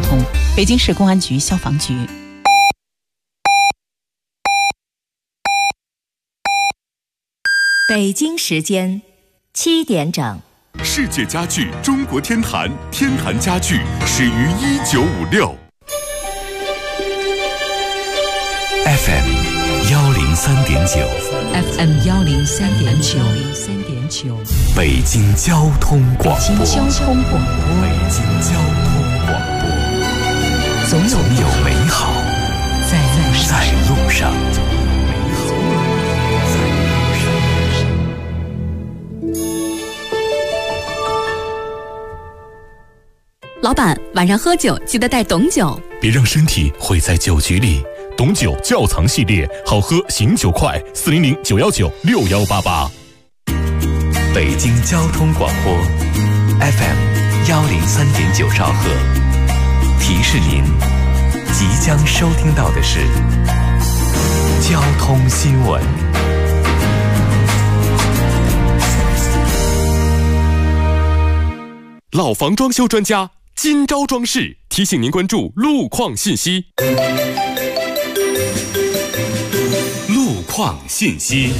通。北京市公安局消防局。 北京时间7点整。 世界家具中国天坛，天坛家具始于1956。FM 103.9 FM 103.9 北京交通广播。 北京交通广播。 北京交通广播。总有美好在路上。 老板，晚上喝酒记得带董酒， 别让身体毁在酒局里。董酒窖藏系列，好喝醒酒快，400-919-6188。北京交通广播 FM 103.9兆赫，提示您即将收听到的是交通新闻。老房装修专家金招装饰提醒您关注路况信息。路况信息。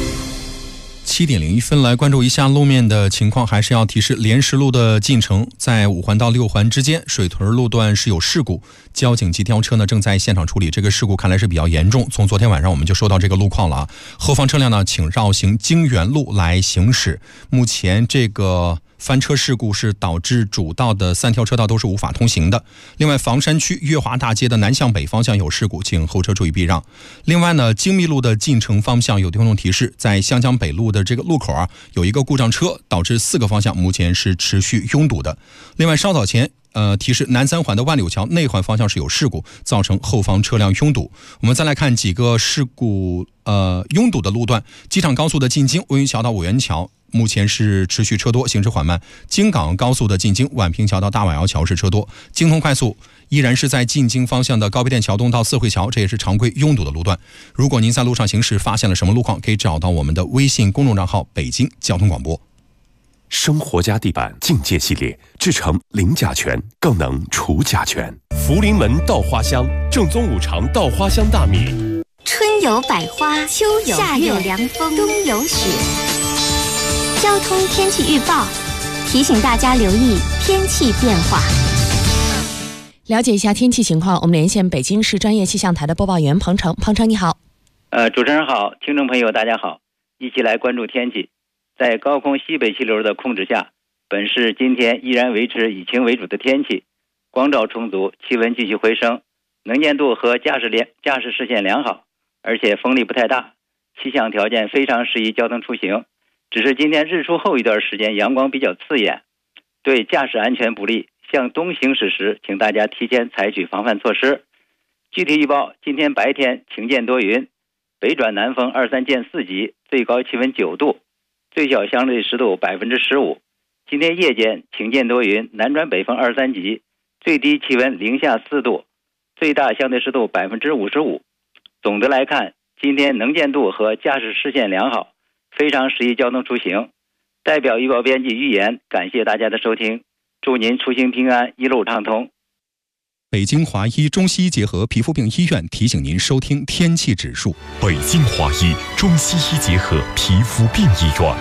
7点01分，来关注一下路面的情况，还是要提示莲石路的进城，在5环到6环之间，水屯路段是有事故，交警及吊车呢正在现场处理。这个事故看来是比较严重，从昨天晚上我们就收到这个路况了啊。后方车辆呢，请绕行京园路来行驶。目前这个翻车事故是导致主道的3条车道都是无法通行的。另外，房山区月华大街的南向北方向有事故，请后车注意避让。另外呢，精密路的进城方向有听众提示，在湘江北路的这个路口啊，有一个故障车，导致4个方向目前是持续拥堵的。另外，稍早前提示南3环的万柳桥内环方向是有事故，造成后方车辆拥堵。我们再来看几个事故拥堵的路段。机场高速的进京温榆桥到五元桥目前是持续车多，行驶缓慢。京港高速的进京宛平桥到大瓦窑桥是车多。京通快速依然是在进京方向的高碑店桥东到四惠桥，这也是常规拥堵的路段。如果您在路上行驶发现了什么路况，可以找到我们的微信公众账号北京交通广播。 生活家地板境界系列，制成零甲醛，更能除甲醛。福临门稻花香，正宗5常稻花香大米。 春有百花，秋有夏有凉风，冬有雪。交通天气预报提醒大家留意天气变化。 了解一下天气情况，我们连线北京市专业气象台的播报员彭程。彭程你好。 主持人好，听众朋友大家好，一起来关注天气。在高空西北气流的控制下，本市今天依然维持以晴为主的天气，光照充足，气温继续回升，能见度和驾驶视线良好，而且风力不太大，气象条件非常适宜交通出行。只是今天日出后一段时间阳光比较刺眼，对驾驶安全不利，向东行驶时请大家提前采取防范措施。具体预报，今天白天晴间多云，北转南风2-3见4级，最高气温9度，最小相对湿度15%。今天夜间晴间多云，南转北风2-3级，最低气温零下4度，最大相对湿度55%。总的来看，今天能见度和驾驶视线良好，非常适宜交通出行。代表预报编辑于言，感谢大家的收听，祝您出行平安，一路畅通。 北京华医中西医结合皮肤病医院提醒您收听天气指数。 北京华医中西医结合皮肤病医院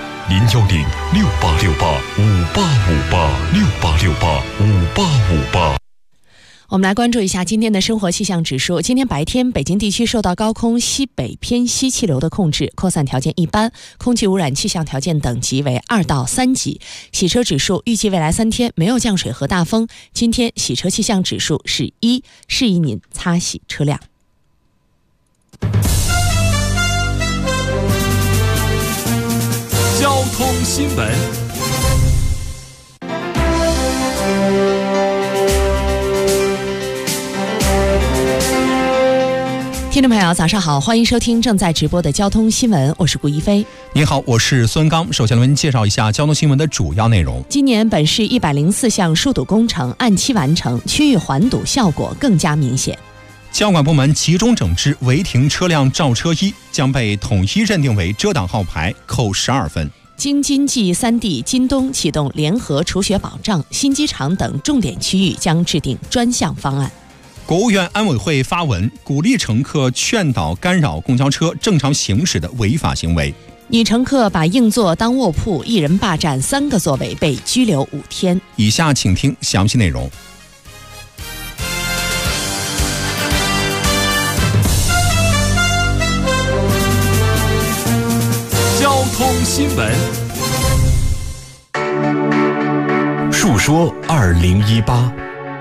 ，010-6868-5858，6868-5858。 我们来关注一下今天的生活气象指数。今天白天，北京地区受到高空西北偏西气流的控制，扩散条件一般，空气污染气象条件等级为2到3级。洗车指数预计未来3天没有降水和大风。今天洗车气象指数是1，适宜您擦洗车辆。 交通新闻。 听众朋友早上好，欢迎收听正在直播的交通新闻，我是顾一飞。 您好，我是孙刚。首先为您介绍一下交通新闻的主要内容。 今年本市104项疏堵工程按期完成，区域缓堵效果更加明显。 交管部门集中整治违停车辆肇车1，将被统一认定为遮挡号牌，扣12分。 京津冀3地今冬启动联合除雪保障，新机场等重点区域将制定专项方案。 国务院安委会发文鼓励乘客劝导干扰公交车正常行驶的违法行为。 女乘客把硬座当卧铺，一人霸占3个座位，被拘留5天。 以下请听详细内容。 交通新闻，述说2018。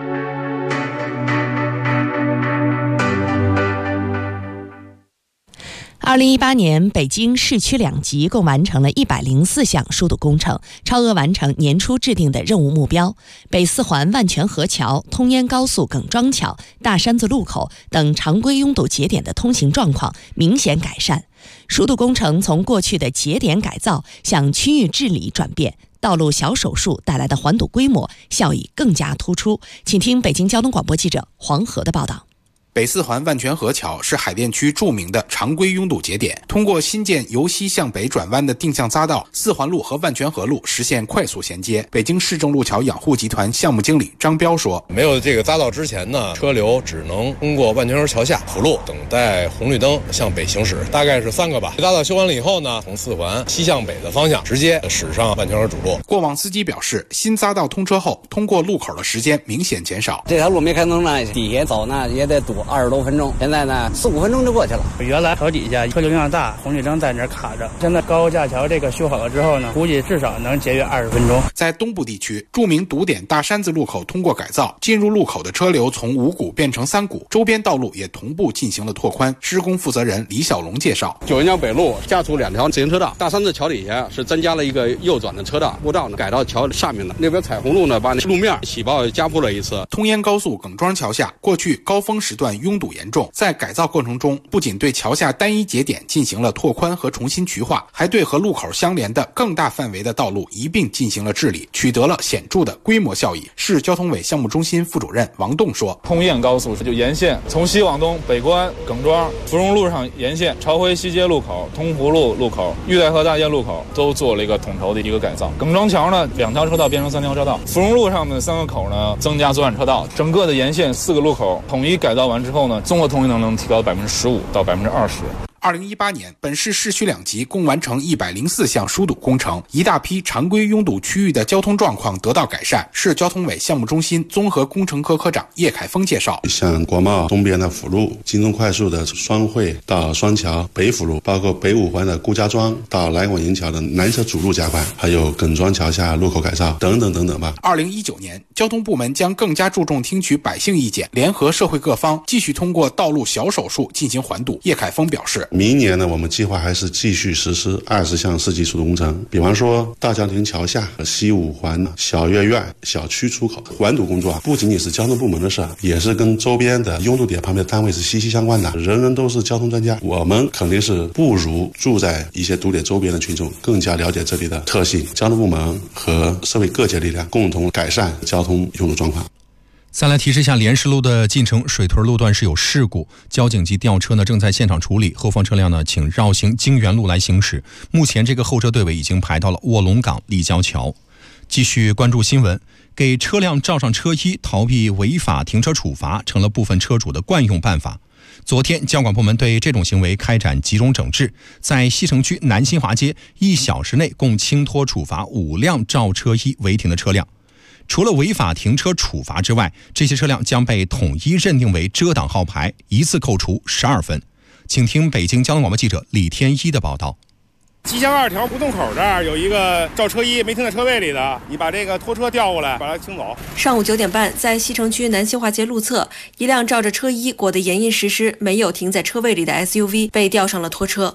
2018年，北京市区2级共完成了104项疏堵工程，超额完成年初制定的任务目标。北4环万泉河桥、通燕高速耿庄桥、大山子路口等常规拥堵节点的通行状况明显改善。疏堵工程从过去的节点改造向区域治理转变，道路小手术带来的缓堵规模效益更加突出。请听北京交通广播记者黄河的报道。 北4环万泉河桥是海淀区著名的常规拥堵节点，通过新建由西向北转弯的定向匝道，4环路和万泉河路实现快速衔接。北京市政路桥养护集团项目经理张彪说：“ 没有这个匝道之前呢，车流只能通过万泉河桥下辅路，等待红绿灯向北行驶，大概是3个吧。匝道修完了以后呢，从4环西向北的方向直接驶上万泉河主路。” 过往司机表示，新匝道通车后，通过路口的时间明显减少。 这条路没开通呢，地下走呢也得堵20多分钟，现在呢4、5分钟就过去了。 原来桥底下车流量大，红绿灯在那儿卡着，现在高架桥这个修好了之后呢，估计至少能节约20分钟。 在东部地区，著名堵点大山子路口通过改造，进入路口的车流从5股变成3股，周边道路也同步进行了拓宽。施工负责人李小龙介绍， 九云江北路加出2条自行车道，大山子桥底下是增加了一个右转的车道，步道呢改到桥下面了。那边彩虹路呢，把路面起爆加铺了一次。 通燕高速耿庄桥下，过去高峰时段拥堵严重，在改造过程中，不仅对桥下单一节点进行了拓宽和重新渠化，还对和路口相连的更大范围的道路一并进行了治理，取得了显著的规模效益。市交通委项目中心副主任王栋说：“ 通燕高速就沿线从西往东，北关、耿庄、芙蓉路上沿线、朝晖西街路口、通湖路路口、玉带河大街路口都做了一个统筹的一个改造。耿庄桥呢，2条车道变成3条车道；芙蓉路上的3个口呢，增加左转车道。整个的沿线4个路口统一改造完之后呢，综合通行能力提高15%到20%。 2018年，本市市区2级共完成104项疏堵工程，一大批常规拥堵区域的交通状况得到改善。市交通委项目中心综合工程科科长叶凯峰介绍， 像国贸东边的辅路、京东快速的双汇到双桥、北辅路，包括北5环的顾家庄到来往营桥的南侧主路加宽，还有耿庄桥下路口改造等等等等吧。 2019年，交通部门将更加注重听取百姓意见，联合社会各方，继续通过道路小手术进行缓堵。叶凯峰表示， 明年呢，我们计划还是继续实施20项4级疏堵工程，比方说大江亭桥下、西5环、小月院小区出口缓堵工作，不仅仅是交通部门的事，也是跟周边的拥堵点旁边的单位是息息相关的。人人都是交通专家，我们肯定是不如住在一些堵点周边的群众更加了解这里的特性。交通部门和社会各界力量共同改善交通拥堵状况。 再来提示一下莲石路的进程，水屯路段是有事故，交警及吊车呢正在现场处理，后方车辆呢请绕行京园路来行驶。目前这个后车队尾已经排到了卧龙岗立交桥。继续关注新闻，给车辆罩上车衣，逃避违法停车处罚成了部分车主的惯用办法。昨天，交管部门对这种行为开展集中整治，在西城区南新华街1小时内共轻拖处罚5辆罩车衣违停的车辆。除了违法停车处罚之外，这些车辆将被统一认定为遮挡号牌，一次扣除12分。请听北京交通广播记者李天一的报道。 吉祥2条胡同口这儿有一个罩车衣没停在车位里的，你把这个拖车调过来，把它清走。 上午9点半，在西城区南新华街路侧，一辆罩着车衣、裹得严严实实、没有停在车位里的 SUV 被吊上了拖车。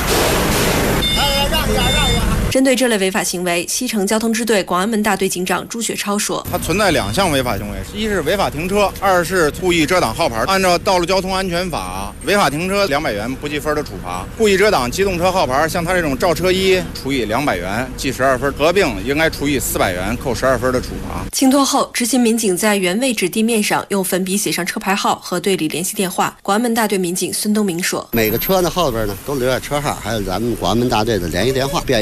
针对这类违法行为，西城交通支队广安门大队警长朱雪超说：“ 它存在2项违法行为，一是违法停车，二是故意遮挡号牌。按照道路交通安全法，违法停车200元不记分的处罚，故意遮挡机动车号牌，像他这种罩车衣，处以200元记12分，合并应该处以400元扣12分的处罚。” 清拖后，执勤民警在原位置地面上用粉笔写上车牌号和队里联系电话。广安门大队民警孙东明说：“ 每个车的后边呢都留下车号，还有咱们广安门大队的联系电话，便于车主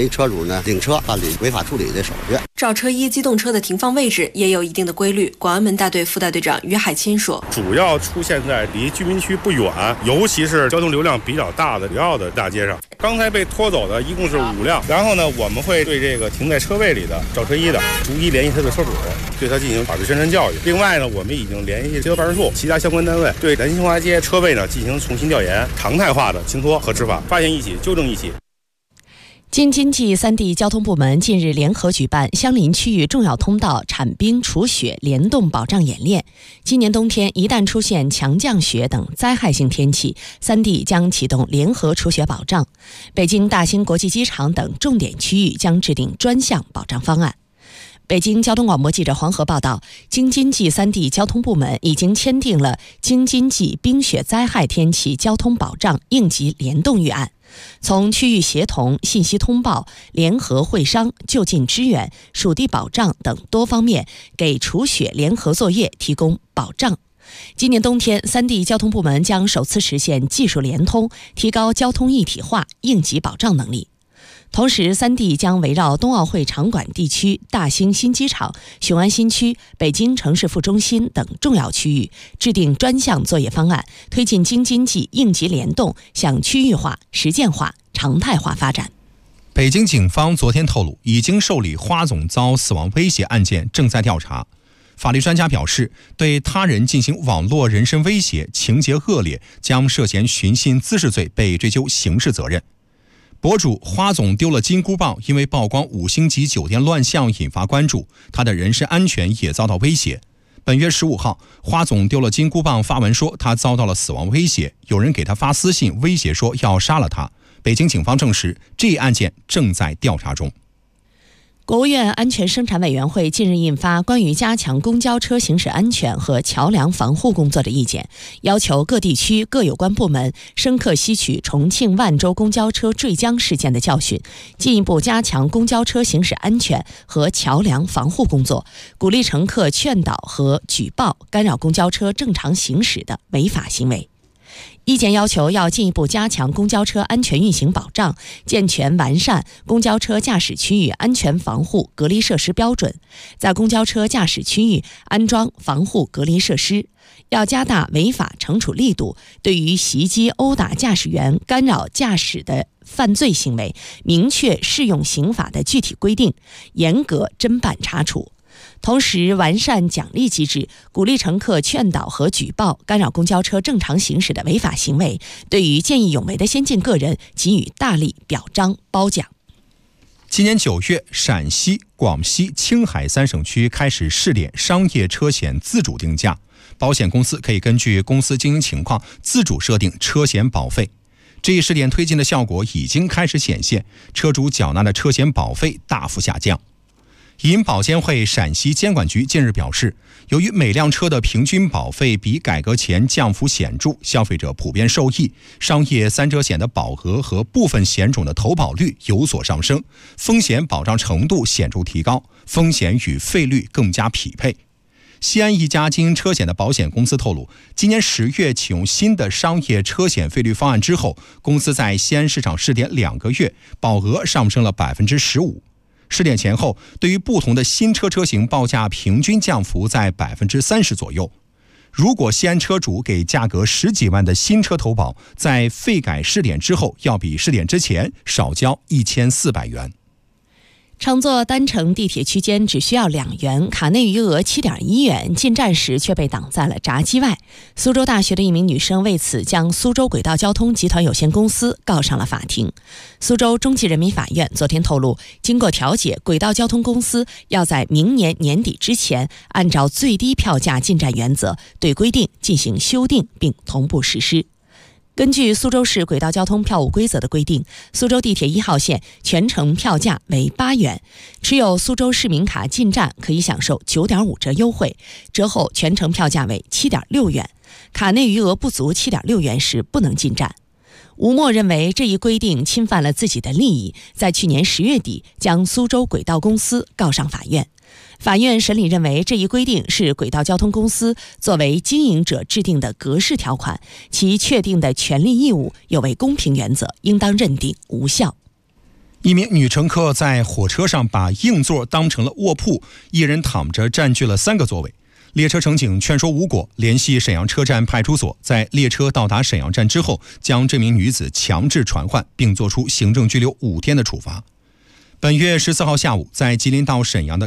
主呢领车办理违法处理的手续。 照车衣机动车的停放位置也有一定的规律。广安门大队副大队长于海清说， 主要出现在离居民区不远，尤其是交通流量比较大的主要的大街上。刚才被拖走的一共是5辆，然后呢，我们会对这个停在车位里的照车衣的逐一联系他的车主，对他进行法律宣传教育。另外呢，我们已经联系街道办事处其他相关单位，对南新华街车位呢进行重新调研，常态化的清拖和执法，发现一起纠正一起。 京津冀3地交通部门近日联合举办相邻区域重要通道铲冰除雪联动保障演练。今年冬天一旦出现强降雪等灾害性天气，3地将启动联合除雪保障。北京大兴国际机场等重点区域将制定专项保障方案。北京交通广播记者黄河报道，京津冀3地交通部门已经签订了京津冀冰雪灾害天气交通保障应急联动预案，从区域协同、信息通报、联合会商、就近支援、属地保障等多方面给除雪联合作业提供保障。今年冬天，3地交通部门将首次实现技术联通，提高交通一体化应急保障能力。同时，3地将围绕冬奥会场馆地区、大兴新机场、雄安新区、北京城市副中心等重要区域，制定专项作业方案，推进京津冀应急联动向区域化、实践化、常态化发展。 北京警方昨天透露，已经受理花总遭死亡威胁案件，正在调查。法律专家表示，对他人进行网络人身威胁，情节恶劣，将涉嫌寻衅滋事罪被追究刑事责任。博主花总丢了金箍棒，因为曝光5星级酒店乱象引发关注，他的人身安全也遭到威胁。本月15号，花总丢了金箍棒发文说他遭到了死亡威胁，有人给他发私信威胁说要杀了他。北京警方证实，这一案件正在调查中。 国务院安全生产委员会近日印发关于加强公交车行驶安全和桥梁防护工作的意见，要求各地区各有关部门深刻吸取重庆万州公交车坠江事件的教训，进一步加强公交车行驶安全和桥梁防护工作，鼓励乘客劝导和举报干扰公交车正常行驶的违法行为。意见要求要进一步加强公交车安全运行保障，健全完善公交车驾驶区域安全防护隔离设施标准，在公交车驾驶区域安装防护隔离设施。要加大违法惩处力度，对于袭击、殴打驾驶员、干扰驾驶的犯罪行为，明确适用刑法的具体规定，严格侦办查处。同时完善奖励机制，鼓励乘客劝导和举报干扰公交车正常行驶的违法行为，对于见义勇为的先进个人给予大力表彰褒奖。 今年9月，陕西、广西、青海3省区开始试点商业车险自主定价，保险公司可以根据公司经营情况自主设定车险保费。这一试点推进的效果已经开始显现，车主缴纳的车险保费大幅下降。银保监会陕西监管局近日表示，由于每辆车的平均保费比改革前降幅显著，消费者普遍受益，商业3者险的保额和部分险种的投保率有所上升，风险保障程度显著提高，风险与费率更加匹配。西安一家经营车险的保险公司透露，今年10月启用新的商业车险费率方案之后，公司在西安市场试点2个月，保额上升了 15%。试点前后，对于不同的新车车型报价平均降幅在 30% 左右。如果西安车主给价格10几万的新车投保，在费改试点之后，要比试点之前少交1400元。 乘坐单程地铁区间只需要2元，卡内余额7.1元，进站时却被挡在了闸机外。苏州大学的一名女生为此将苏州轨道交通集团有限公司告上了法庭。苏州中级人民法院昨天透露，经过调解，轨道交通公司要在明年年底之前，按照最低票价进站原则，对规定进行修订并同步实施。根据苏州市轨道交通票务规则的规定，苏州地铁1号线全程票价为8元，持有苏州市民卡进站可以享受 9.5 折优惠，折后全程票价为 7.6 元，卡内余额不足 7.6 元时不能进站。吴默认为这一规定侵犯了自己的利益，在去年10月底将苏州轨道公司告上法院。法院审理认为，这一规定是轨道交通公司作为经营者制定的格式条款，其确定的权利义务有违公平原则，应当认定无效。 一名女乘客在火车上把硬座当成了卧铺，一人躺着占据了3个座位。列车乘警劝说无果，联系沈阳车站派出所，在列车到达沈阳站之后，将这名女子强制传唤，并作出行政拘留5天的处罚。本月14号下午，在吉林到沈阳的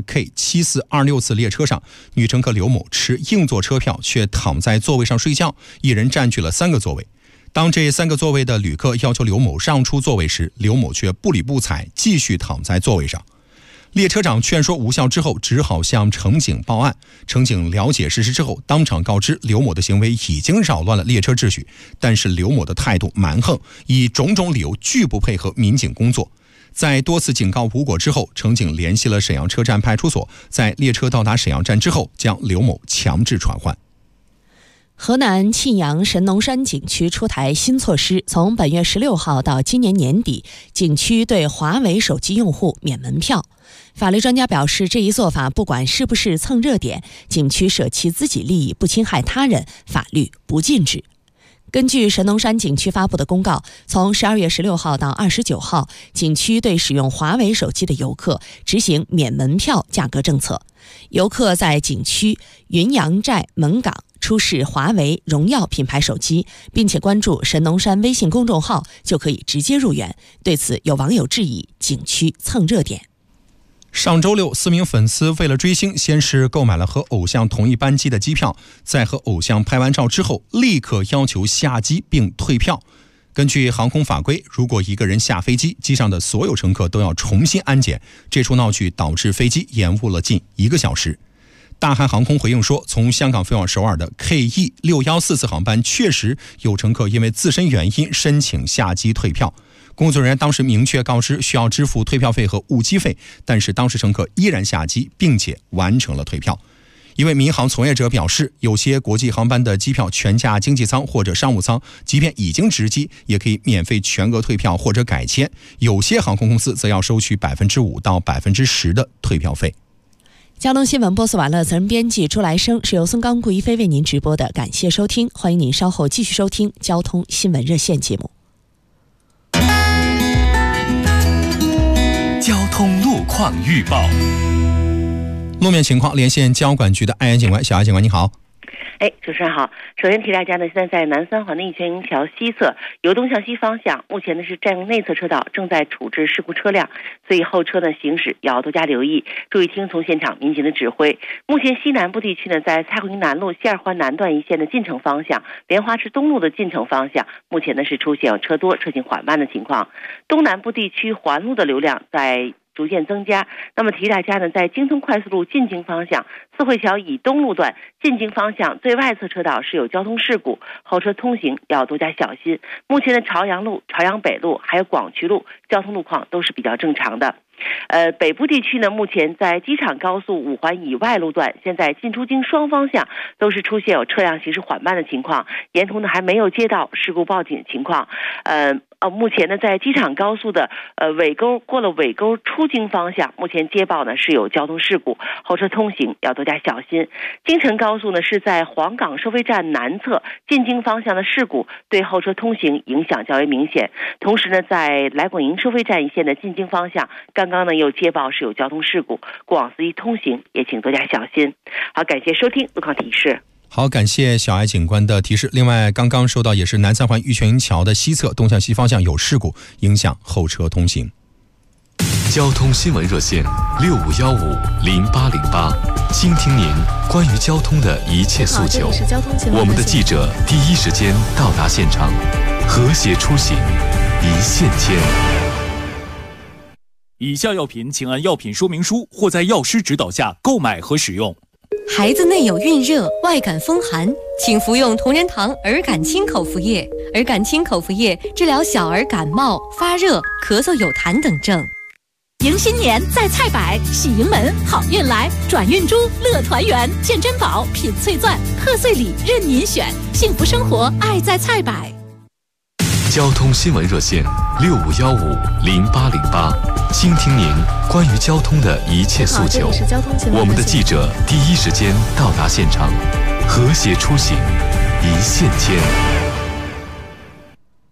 K7426次列车上，女乘客刘某持硬座车票，却躺在座位上睡觉，一人占据了3个座位。当这3个座位的旅客要求刘某让出座位时，刘某却不理不睬，继续躺在座位上。列车长劝说无效之后，只好向乘警报案。乘警了解事实之后，当场告知刘某的行为已经扰乱了列车秩序，但是刘某的态度蛮横，以种种理由拒不配合民警工作。在多次警告无果之后，乘警联系了沈阳车站派出所，在列车到达沈阳站之后，将刘某强制传唤。 河南沁阳神农山景区出台新措施，从本月16号到今年年底，景区对华为手机用户免门票。法律专家表示，这一做法不管是不是蹭热点，景区舍弃自己利益，不侵害他人，法律不禁止。根据神农山景区发布的公告，从12月16号到29号，景区对使用华为手机的游客执行免门票价格政策。游客在景区云阳寨门岗出示华为、荣耀品牌手机，并且关注神农山微信公众号，就可以直接入园。对此，有网友质疑景区蹭热点。 上周六，4名粉丝为了追星，先是购买了和偶像同一班机的机票，在和偶像拍完照之后，立刻要求下机并退票。根据航空法规，如果一个人下飞机，机上的所有乘客都要重新安检。这出闹剧导致飞机延误了近1个小时。大韩航空回应说，从香港飞往首尔的 KE614次航班确实有乘客因为自身原因申请下机退票，工作人员当时明确告知需要支付退票费和误机费，但是当时乘客依然下机并且完成了退票。一位民航从业者表示，有些国际航班的机票全价经济舱或者商务舱，即便已经值机，也可以免费全额退票或者改签。有些航空公司则要收取5%到10%的退票费。 交通新闻播送完了，责任编辑朱来生，是由孙刚、顾一飞为您直播的，感谢收听，欢迎您稍后继续收听交通新闻热线节目。 交通路况预报。 路面情况，连线交管局的艾安警官，小艾警官你好。 主持人好。首先提大家呢，现在在南三环的一泉营桥西侧由东向西方向，目前呢是占用内侧车道，正在处置事故车辆，所以后车呢行驶要多加留意，注意听从现场民警的指挥。目前西南部地区呢，在蔡胡营南路西二环南段一线的进城方向，莲花池东路的进城方向，目前呢是出现车多、车行缓慢的情况。东南部地区环路的流量在逐渐增加，那么提大家呢，在京通快速路进京方向四惠桥以东路段进京方向最外侧车道是有交通事故，后车通行要多加小心。目前的朝阳路、朝阳北路还有广渠路交通路况都是比较正常的。北部地区呢，目前在机场高速5环以外路段，现在进出京双方向都是出现有车辆行驶缓慢的情况，沿途呢还没有接到事故报警情况。目前呢，在机场高速的尾沟过了尾沟出京方向，目前接报呢是有交通事故，后车通行要多加小心。京承高速呢是在黄岗收费站南侧进京方向的事故，对后车通行影响较为明显。同时呢，在来广营收费站一线的进京方向，刚刚呢又接报是有交通事故，过往司机通行也请多加小心。好，感谢收听路况提示。 好，感谢小艾警官的提示。另外，刚刚收到也是南三环玉泉营桥的西侧东向西方向有事故，影响后车通行。 交通新闻热线65150808，倾听您关于交通的一切诉求。我们的记者第一时间到达现场，和谐出行，一线牵。 以下药品请按药品说明书或在药师指导下购买和使用。 孩子内有孕热、外感风寒，请服用同仁堂儿感清口服液。儿感清口服液治疗小儿感冒、发热、咳嗽、有痰等症。 迎新年在菜百，喜迎门好运来，转运珠乐团圆，见珍宝品翠钻，贺岁礼任您选，幸福生活爱在菜百。 交通新闻热线65150808，倾听您关于交通的一切诉求。我们的记者第一时间到达现场，和谐出行，一线牵。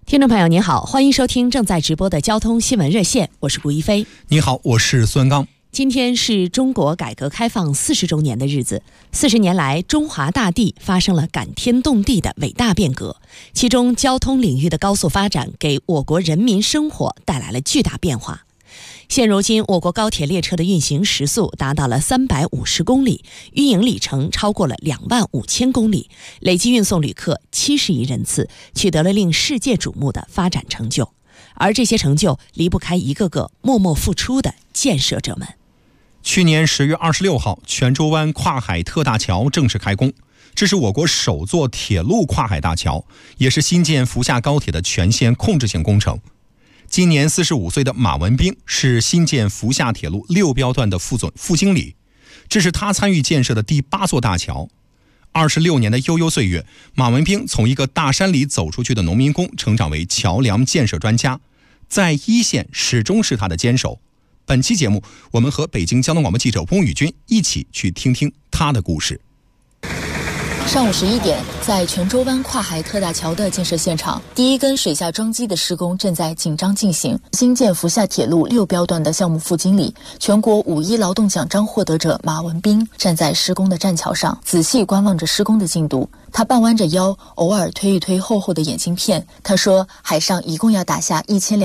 听众朋友您好，欢迎收听正在直播的交通新闻热线，我是顾一飞。 你好，我是孙刚。 今天是中国改革开放40周年的日子。40年来，中华大地发生了感天动地的伟大变革，其中交通领域的高速发展给我国人民生活带来了巨大变化。现如今，我国高铁列车的运行时速达到了350公里，运营里程超过了25000公里，累计运送旅客70亿人次，取得了令世界瞩目的发展成就。而这些成就离不开一个个默默付出的建设者们。 去年10月26号，泉州湾跨海特大桥正式开工，这是我国首座铁路跨海大桥，也是新建福厦高铁的全线控制性工程。今年45岁的马文斌是新建福厦铁路6标段的副经理，这是他参与建设的第8座大桥。26年的悠悠岁月，马文斌从一个大山里走出去的农民工，成长为桥梁建设专家，在一线始终是他的坚守。本期节目，我们和北京交通广播记者翁宇军一起去听听他的故事。 上午11点，在泉州湾跨海特大桥的建设现场，第一根水下桩基的施工正在紧张进行。新建福厦铁路6标段的项目副经理、全国5·1劳动奖章获得者马文斌站在施工的栈桥上，仔细观望着施工的进度。他半弯着腰，偶尔推一推厚厚的眼镜片。他说，海上一共要打下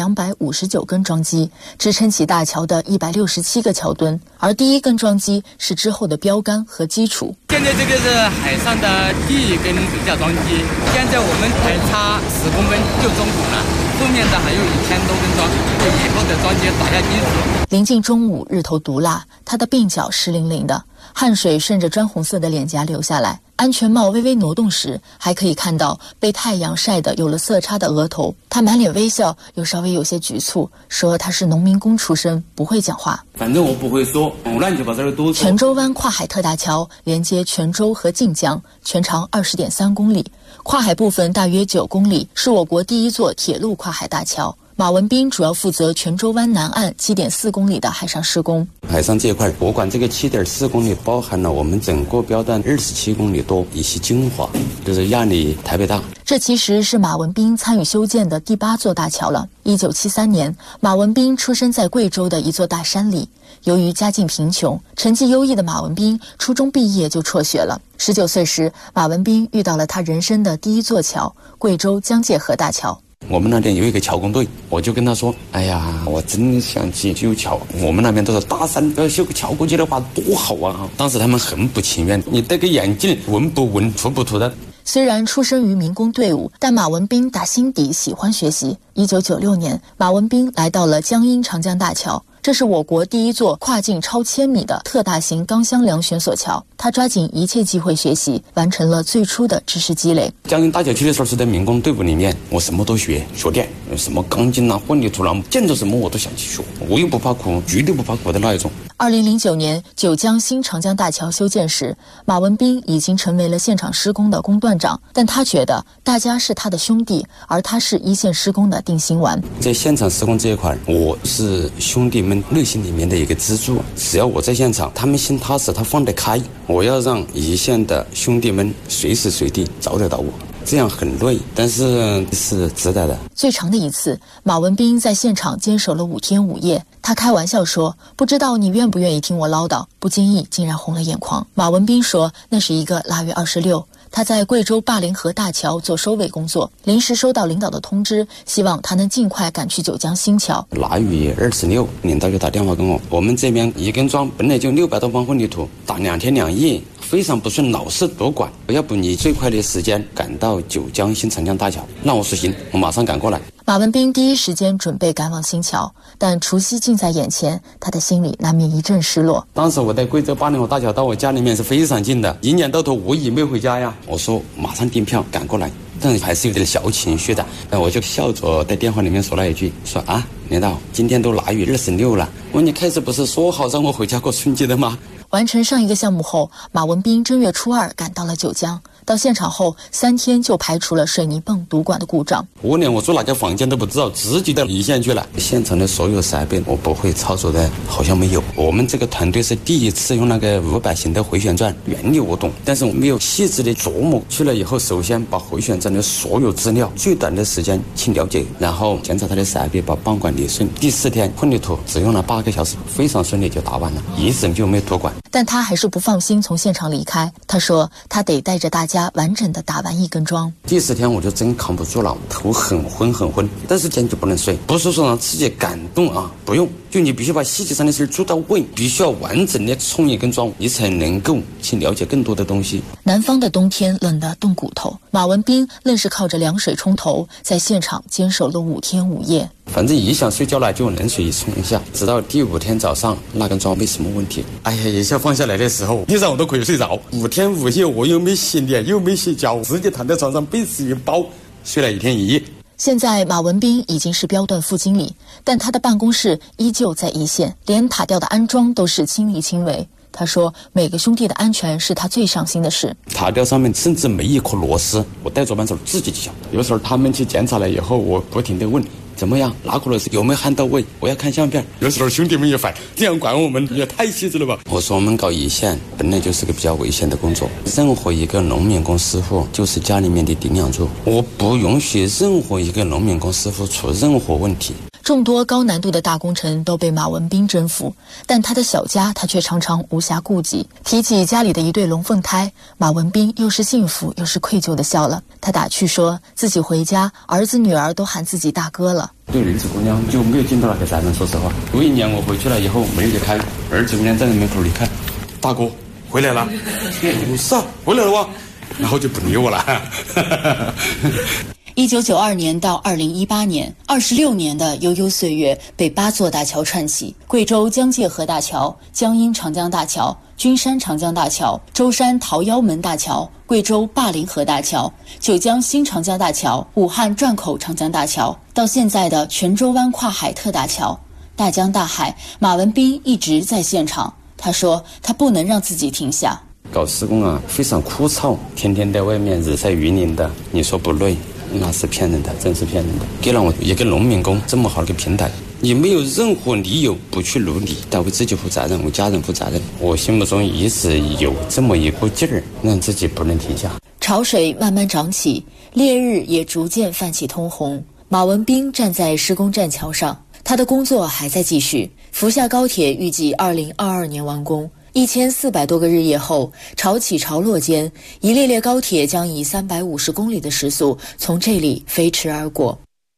1259根桩基，支撑起大桥的167个桥墩，而第一根桩基是之后的标杆和基础。 现在这个是海上的第一根水下桩基，现在我们还差10公分就中途了，后面的还有1000多根桩，为以后的桩基打下基础。 临近中午，日头毒辣，他的鬓角湿淋淋的，汗水顺着砖红色的脸颊流下来。安全帽微微挪动时，还可以看到被太阳晒得有了色差的额头。他满脸微笑，又稍微有些局促，说他是农民工出身，不会讲话。 反正我不会说，乱七八糟的都说。 泉州湾跨海特大桥连接泉州和晋江，全长20.3公里，跨海部分大约9公里，是我国第一座铁路跨海大桥。马文斌主要负责泉州湾南岸7.4公里的海上施工。 海上这一块，我管这个7.4公里包含了我们整个标段27公里多，以及精华，就是压力特别大。 这其实是马文斌参与修建的第8座大桥了。1973年，马文斌出生在贵州的一座大山里。由于家境贫穷，成绩优异的马文斌初中毕业就辍学了。19岁时，马文斌遇到了他人生的第一座桥——贵州江界河大桥。 我们那边有一个桥工队，我就跟他说，哎呀，我真想去修桥，我们那边都是大山，要修个桥过去的话多好啊。当时他们很不情愿，你戴个眼镜文不文土不土的。 虽然出生于民工队伍，但马文斌打心底喜欢学习。1996年，马文斌来到了江阴长江大桥，这是我国第一座跨境超1000米的特大型钢箱梁悬索桥。他抓紧一切机会学习，完成了最初的知识积累。 江阴大桥去的时候是在民工队伍里面，我什么都学电，什么钢筋啊、混凝土啊，见着什么我都想去学，我又不怕苦，绝对不怕苦的那一种。 2009年九江新长江大桥修建时，马文斌已经成为了现场施工的工段长，但他觉得大家是他的兄弟，而他是一线施工的定心丸。 在现场施工这一块，我是兄弟们内心里面的一个支柱，只要我在现场，他们心踏实，他放得开。我要让一线的兄弟们随时随地找得到我，这样很累，但是是值得的。 最长的一次，马文斌在现场坚守了5天5夜。他开玩笑说，不知道你愿不愿意听我唠叨，不经意竟然红了眼眶。马文斌说，那是一个腊月26，他在贵州灞陵河大桥做收尾工作，临时收到领导的通知，希望他能尽快赶去九江新桥。 腊月26，领导就打电话跟我们这边一根桩本来就600多方混凝土，打2天2夜，非常不顺，老是多管，要不你最快的时间赶到九江新长江大桥。那我说行，我马上赶过来。 马文斌第一时间准备赶往新桥，但除夕近在眼前，他的心里难免一阵失落。 当时我在贵州灞陵河大桥到我家里面是非常近的，一年到头我也没回家呀。我说马上订票赶过来，但还是有点小情绪的。我就笑着在电话里面说了一句，说啊，领导，今天都腊月26了，我说你开始不是说好让我回家过春节的吗？ 完成上一个项目后，马文斌正月初2赶到了九江。 到现场后3天就排除了水泥泵堵管的故障。 我连我住哪个房间都不知道，直接到一线去了。现场的所有设备我不会操作的，好像没有。我们这个团队是第一次用那个500型的回旋钻，原理我懂，但是我没有细致的琢磨。去了以后，首先把回旋钻的所有资料最短的时间去了解，然后检查它的设备，把泵管理顺。第4天混凝土只用了8个小时，非常顺利就打完了，一直就没脱管。 但他还是不放心从现场离开，他说他得带着大家完整的打完1根桩。 第4天我就真扛不住了，头很昏，但是坚决不能睡，不是说让自己感动啊，不用，就你必须把细节上的事做到位，必须要完整的冲1根桩，你才能够去了解更多的东西。 南方的冬天冷得冻骨头，马文斌愣是靠着凉水冲头，在现场坚守了5天5夜。 反正一想睡觉了就用冷水一冲一下，直到第5天早上那根桩没什么问题。哎呀，一下放下来的时候，地上我都可以睡着。5天5夜我又没洗脸又没洗脚，直接躺在床上被子一包，睡了1天1夜。 现在马文斌已经是标段副经理，但他的办公室依旧在一线，连塔吊的安装都是亲力亲为。他说每个兄弟的安全是他最上心的事。 塔吊上面甚至没一颗螺丝，我带着扳手自己去撬。有时候他们去检查了以后，我不停地问怎么样，哪颗螺丝有没有焊到位，我要看相片。有时候兄弟们也烦，这样管我们也太细致了吧。我说我们搞一线本来就是个比较危险的工作，任何一个农民工师傅就是家里面的顶梁柱，我不允许任何一个农民工师傅出任何问题。 众多高难度的大工程都被马文斌征服，但他的小家他却常常无暇顾及。提起家里的一对龙凤胎，马文斌又是幸福又是愧疚的笑了。他打趣说自己回家，儿子女儿都喊自己大哥了。 对儿子姑娘就没有尽到那个责任，说实话。有一年我回去了以后没有去开，儿子姑娘站在门口里看，大哥回来了，不是啊，回来了哇，然后就不理我了。 1992年到2018年，26年的悠悠岁月被8座大桥串起：贵州江界河大桥、江阴长江大桥、君山长江大桥、舟山桃夭门大桥、贵州灞陵河大桥、九江新长江大桥、武汉转口长江大桥，到现在的泉州湾跨海特大桥。大江大海，马文斌一直在现场。他说他不能让自己停下。 搞施工啊，非常枯燥，天天在外面日晒雨淋的，你说不累？那是骗人的，真是骗人的。给了我一个农民工这么好的一个平台，你没有任何理由不去努力，但为自己负责任，为家人负责任。我心目中一直有这么一个劲儿，让自己不能停下。 潮水慢慢涨起，烈日也逐渐泛起通红。马文斌站在施工栈桥上，他的工作还在继续。福厦高铁预计2022年完工。1400多个日夜后，潮起潮落间，一列列高铁将以350公里的时速从这里飞驰而过。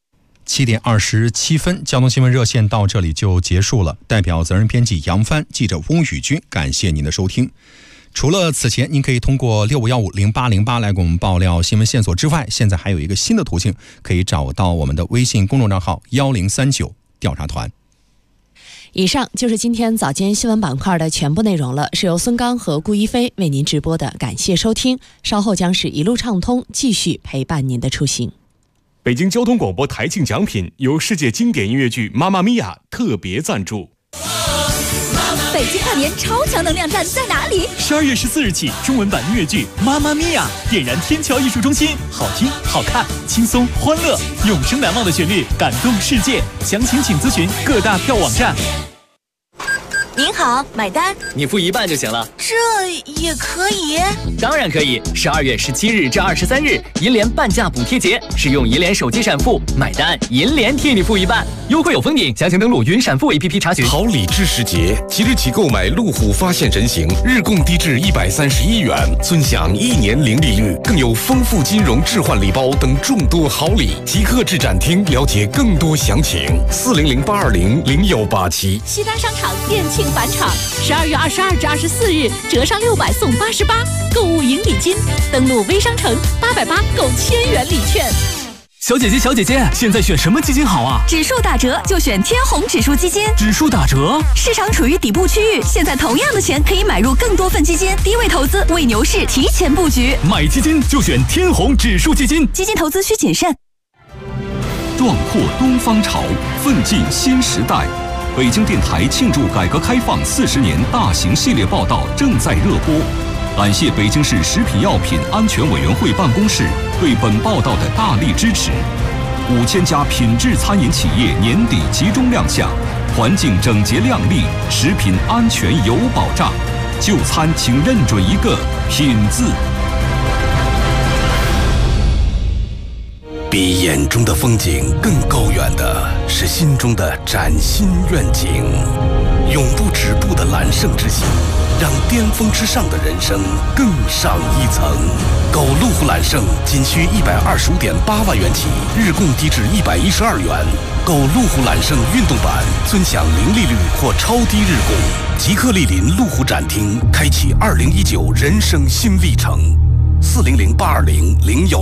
7点27分，交通新闻热线到这里就结束了。代表责任编辑杨帆、记者翁宇军，感谢您的收听。除了此前您可以通过65150808来给我们爆料新闻线索之外，现在还有一个新的途径，可以找到我们的微信公众账号1039调查团。 以上就是今天早间新闻板块的全部内容了，是由孙刚和顾一飞为您直播的，感谢收听。稍后将是一路畅通，继续陪伴您的出行。 北京交通广播台庆奖品由世界经典音乐剧《妈妈咪呀》特别赞助。 北京跨年超强能量站在哪里？12月14日起，中文版音乐剧《妈妈咪呀》点燃天桥艺术中心，好听、好看、轻松、欢乐，永生难忘的旋律，感动世界。详情请咨询各大票网站。 您好，买单。 你付1半就行了。 这也可以？ 当然可以。12月17日至23日，银联半价补贴节，使用银联手机闪付买单，银联替你付1半，优惠有封顶。详情登录云闪付 APP 查询。 好礼知时节，即日起购买路虎发现人形，日供低至131元，尊享1年零利率，更有丰富金融置换礼包等众多好礼。即刻至展厅了解更多详情。400-820-0187。 西单商场店庆返场，12月22至24日折上600送88，购物赢礼金。登录微商城880购1000元礼券。 小姐姐，现在选什么基金好啊？ 指数打折就选天弘指数基金。 指数打折？ 市场处于底部区域，现在同样的钱可以买入更多份基金，低位投资，为牛市提前布局。 买基金就选天弘指数基金。 基金投资需谨慎。 壮阔东方潮，奋进新时代。北京电台庆祝改革开放40年大型系列报道正在热播。 感谢北京市食品药品安全委员会办公室对本报道的大力支持。5000家品质餐饮企业年底集中亮相，环境整洁亮丽，食品安全有保障。就餐请认准一个品字。 比眼中的风景更高远的是心中的崭新愿景，永不止步的揽胜之心，让巅峰之上的人生更上一层。购路虎揽胜仅需125.8万元起，日供低至112元。购路虎揽胜运动版，尊享零利率或超低日供。即刻莅临路虎展厅，开启2019人生新历程。400-820-01。